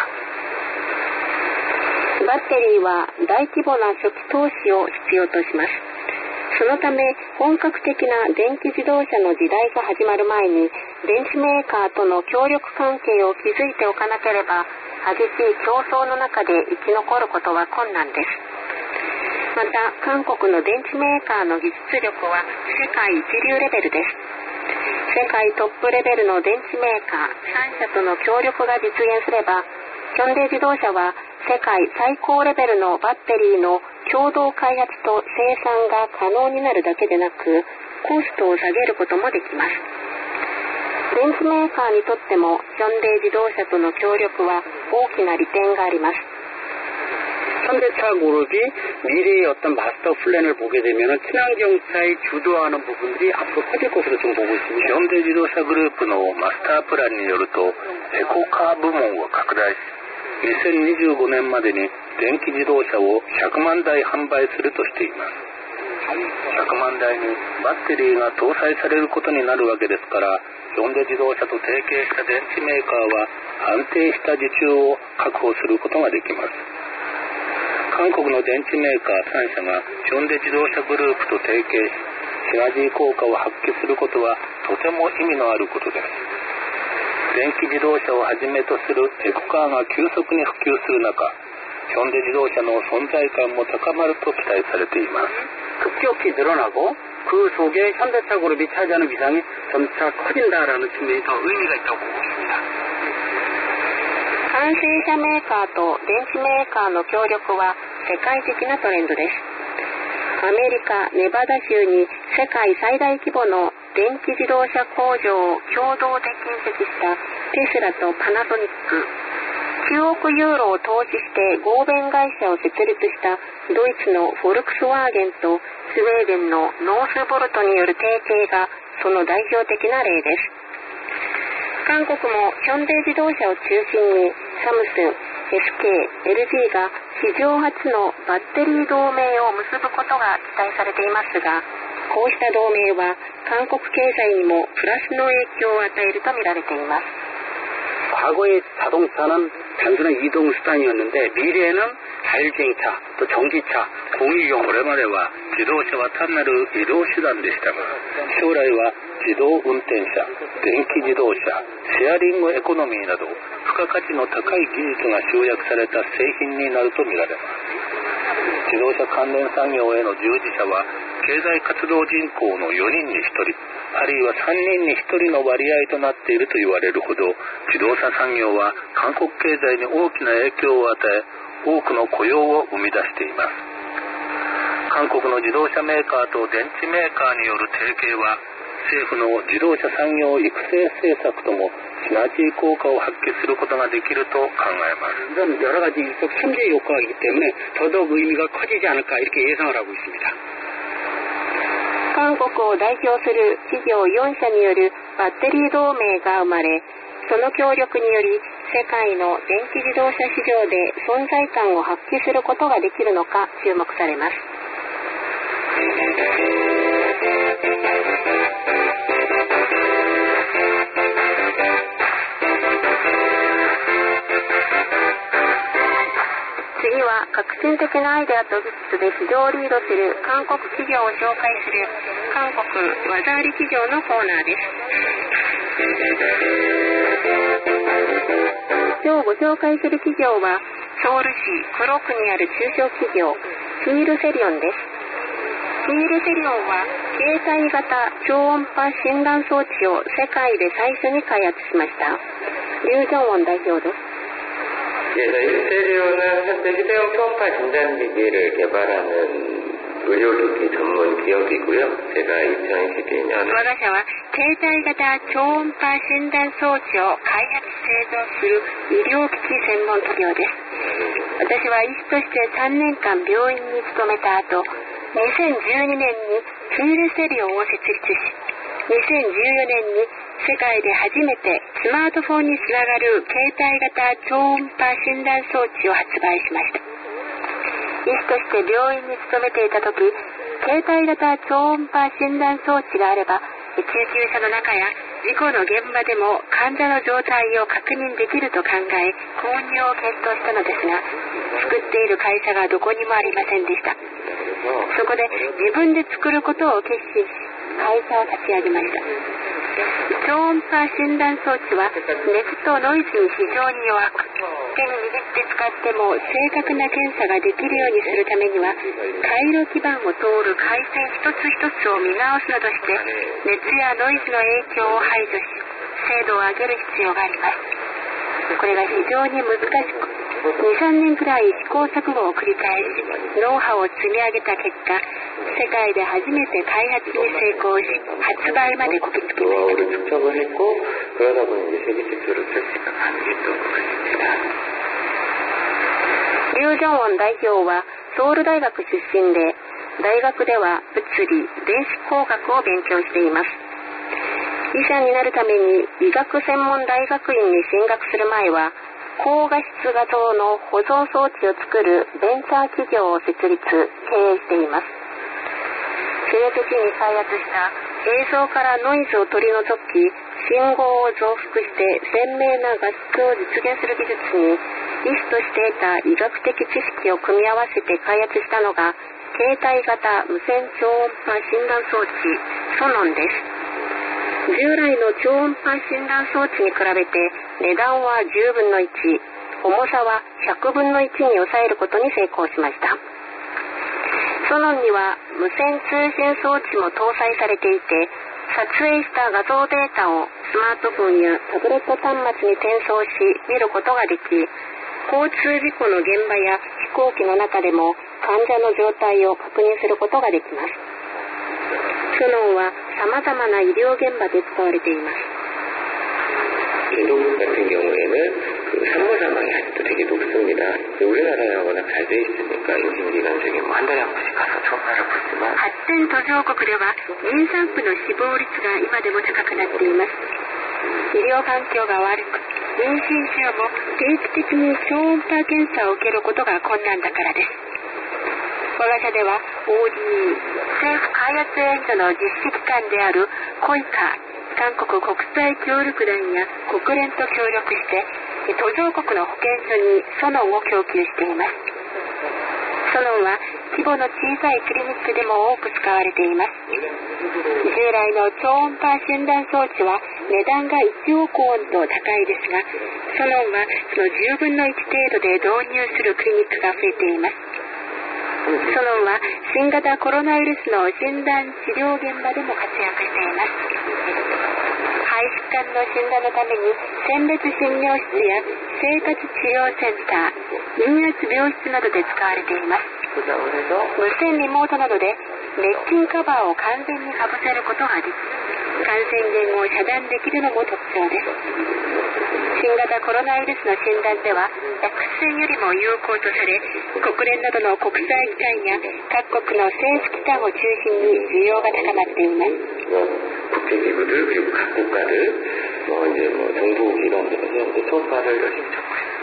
バッテリーは大規模な初期投資を必要とします。そのため本格的な電気自動車の時代が始まる前に電池メーカーとの協力関係を築いておかなければ、激しい競争の中で生き残ることは困難です。また韓国の電池メーカーの技術力は世界一流レベルです。世界トップレベルの電池メーカーさん社との協力が実現すれば、ヒョンデ自動車は世界最高レベルのバッテリーの共同開発と生産が可能になるだけでなく、コストを下げることもできます。電池メーカーにとってもヒョンデ自動車との協力は大きな利点があります。 현대차 그룹이 미래의 어떤 마스터 플랜을 보게 되면 친환경차에 주도하는 부분들이 앞으로 커질 것으로 좀 보고 있습니다. ヒョンデ自動車グループのマスタープランによると、エコカー部門を拡大し、にせんにじゅうごねんまでに電気自動車をひゃくまんだい販売するとしています。ひゃくまんだいにバッテリーが搭載されることになるわけですから、ヒョンデ自動車と提携した電池メーカーは安定した受注を確保することができます。韓国の電池メーカーさん社がヒョンデ自動車グループと提携し、シナジー効果を発揮することはとても意味のあることです。電気自動車をはじめとするエコカーが急速に普及する中、ヒョンデ自動車の存在感も高まると期待されています。 급격히 늘어나고 그 속에 현대차 그룹이 차지하는 위상이 점차 커진다라는 측면이 더 의미가 있다고 보고 있습니다. 関完成車メーカーと電池メーカーの協力は世界的なトレンドです。アメリカ・ネバダ州に世界最大規模の電気自動車工場を共同で建設したテスラとパナソニック、きゅうおくユーロを投資して合弁会社を設立したドイツのフォルクスワーゲンとスウェーデンのノースボルトによる提携がその代表的な例です。韓国もヒョンデ自動車を中心にサムスン、エスケー、エルジー が史上初のバッテリー同盟を結ぶことが期待されていますが、こうした同盟は韓国経済にもプラスの影響を与えると見られています。 과거의 자동차는 단순한 이동 수단이었는데 미래에는 자율주행차, 또 전기차, 공유용 오랜만에와 지도차와 탄나르 이동 수단でしたが、将来は自動運転車、電気自動車、シェアリングエコノミーなど付加価値の高い技術が集約された製品になると見られます。自動車関連産業への従事者は経済活動人口のよにんにひとり、あるいはさんにんにひとりの割合となっていると言われるほど、自動車産業は韓国経済に大きな影響を与え、多くの雇用を生み出しています。韓国の自動車メーカーと電池メーカーによる提携は、政府の自動車産業育成政策ともシナジー効果を発揮することができると考えます。 여러 가지 함재 효과이기 때문에 더더욱 의미가 커지지 않을까 이렇게 예상을 하고 있습니다. 韓国を代表する企業よん社によるバッテリー同盟が生まれ、その協力により世界の電気自動車市場で存在感を発揮することができるのか注目されます。次は革新的なアイデアと技術で市場をリードする韓国企業を紹介する韓国技あり企業のコーナーです。今日ご紹介する企業はソウル市黒区にある中小企業ヒールセリオンです。ヒールセリオンは携帯型超音波診断装置を世界で最初に開発しました。リュウ・ジョンウォン代表です。 예, 일세리온은 현재 휴대용 초음파 진단기기를 개발하는 의료기기 전문 기업이고요. 제가 이천이십이 년에 我が社は携帯型超音波診断装置を開発製造する医療機器専門企業です。私は医師としてさんねんかん病院に勤めた後、にせんじゅうにねんにヒールセリオンを設立し、にせんじゅうよねんに世界で初めてスマートフォンにつながる携帯型超音波診断装置を発売しました。医師として病院に勤めていた時、携帯型超音波診断装置があれば救急車の中や事故の現場でも患者の状態を確認できると考え購入を検討したのですが、作っている会社がどこにもありませんでした。そこで自分で作ることを決心し、会社を立ち上げました。超音波診断装置は熱とノイズに非常に弱く、手に握って使っても正確な検査ができるようにするためには回路基板を通る回線一つ一つを見直すなどして熱やノイズの影響を排除し、精度を上げる必要があります。これが非常に難しく、にさんねんくらい試行錯誤を繰り返しノウハウを積み上げた結果、世界で初めて開発に成功し発売までこぎつけました。リュウ・ジョンウォン代表はソウル大学出身で、大学では物理・電子工学を勉強しています。医者になるために医学専門大学院に進学する前は高画質画像の保存装置を作るベンチャー企業を設立・経営しています。その時に開発した映像からノイズを取り除き、信号を増幅して鮮明な画質を実現する技術に、医師として得た医学的知識を組み合わせて開発したのが携帯型無線超音波診断装置ソノンです。従来の超音波診断装置に比べて値段はじゅうぶんのいち、重さはひゃくぶんのいちに抑えることに成功しました。ソノンには無線通信装置も搭載されていて、撮影した画像データをスマートフォンやタブレット端末に転送し見ることができ、交通事故の現場や飛行機の中でも患者の状態を確認することができます。ソノンは様々な医療現場で使われています。 중독 같은 경우에는 그 산모사망이 아직도 되게 높습니다. 우리나라가 워낙 잘 돼 있으니까 임신기간중에 뭐 한 달에 한 번씩 가서 초음파를 보지만 発展途上国では妊産婦の死亡率が今でも高くなっています。医療環境が悪く、妊娠中も定期的に超音波検査を受けることが困難だからです。我が社では オーディー、 政府開発援助の実施機関であるコイカ、韓国国際協力団や国連と協力して途上国の保健所にソノンを供給しています。ソノンは規模の小さいクリニックでも多く使われています。従来の超音波診断装置は値段がいちおくウォンと高いですが、ソノンはそのじゅうぶんのいち程度で導入するクリニックが増えています。ソノンは新型コロナウイルスの診断治療現場でも活躍しています。肺疾患の診断のために選別診療室や生活治療センター、陰圧病室などで使われています。無線リモートなどで滅菌カバーを完全にかぶせることができ、感染源を遮断できるのも特徴です。新型コロナウイルスの診断では X 線よりも有効とされ、国連などの国際機関や各国の政府機関を中心に需要が高まっています。 국제기구들 그리고 각 국가들 뭐 이제 뭐 정보기관들에서 이제 초음파를 열심히 찾고 있습니다.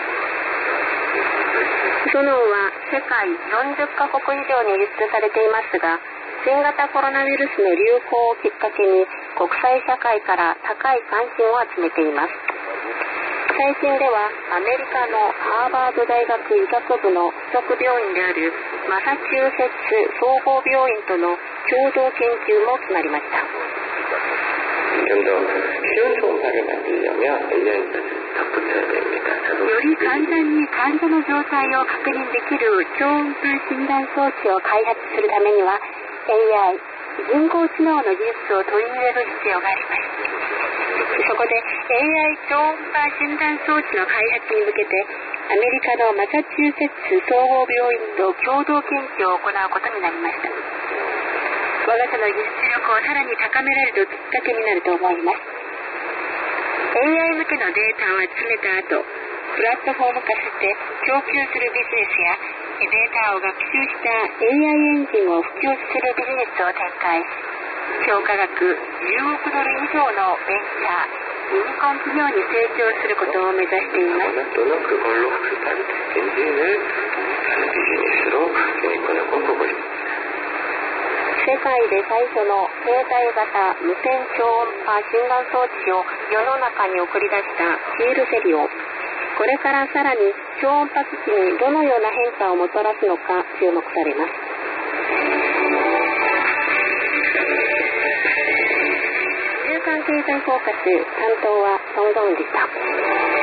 ソノンは世界よんじゅっカ国以上に輸出されていますが、新型コロナウイルスの流行をきっかけに国際社会から高い関心を集めています。最近ではアメリカのハーバード大学医学部の附属病院であるマサチューセッツ総合病院との共同研究も決まりました。 좀 더 쉬운 초음파를 만들려면 에이아이까지 덧붙여야 됩니다. より簡単に患者の状態を確認できる超音波診断装置を開発するためには エーアイ、 人工知能の技術を取り入れる必要があります。そこで エーアイ 超音波診断装置の開発に向けてアメリカのマサチューセッツ総合病院と共同研究を行うことになりました。我が社の技術力をさらに高められるきっかけになると思います。 エーアイ 向けのデータを集めた後、プラットフォーム化して供給するビジネスやデータを学習した エーアイ エンジンを普及するビジネスを展開し、評価額じゅうおくドル以上のベンチャー、ユニコーン企業に成長することを目指しています。 그걸로 학습한 엔진을 하는 비즈니스로 유니콘을 꿈꾸고 있습니다. 世界で最初の携帯型無線超音波診断装置を世の中に送り出したヒールセリオ。これからさらに超音波機器にどのような変化をもたらすのか注目されます。週刊経済フォーカス担当はソンドンでした。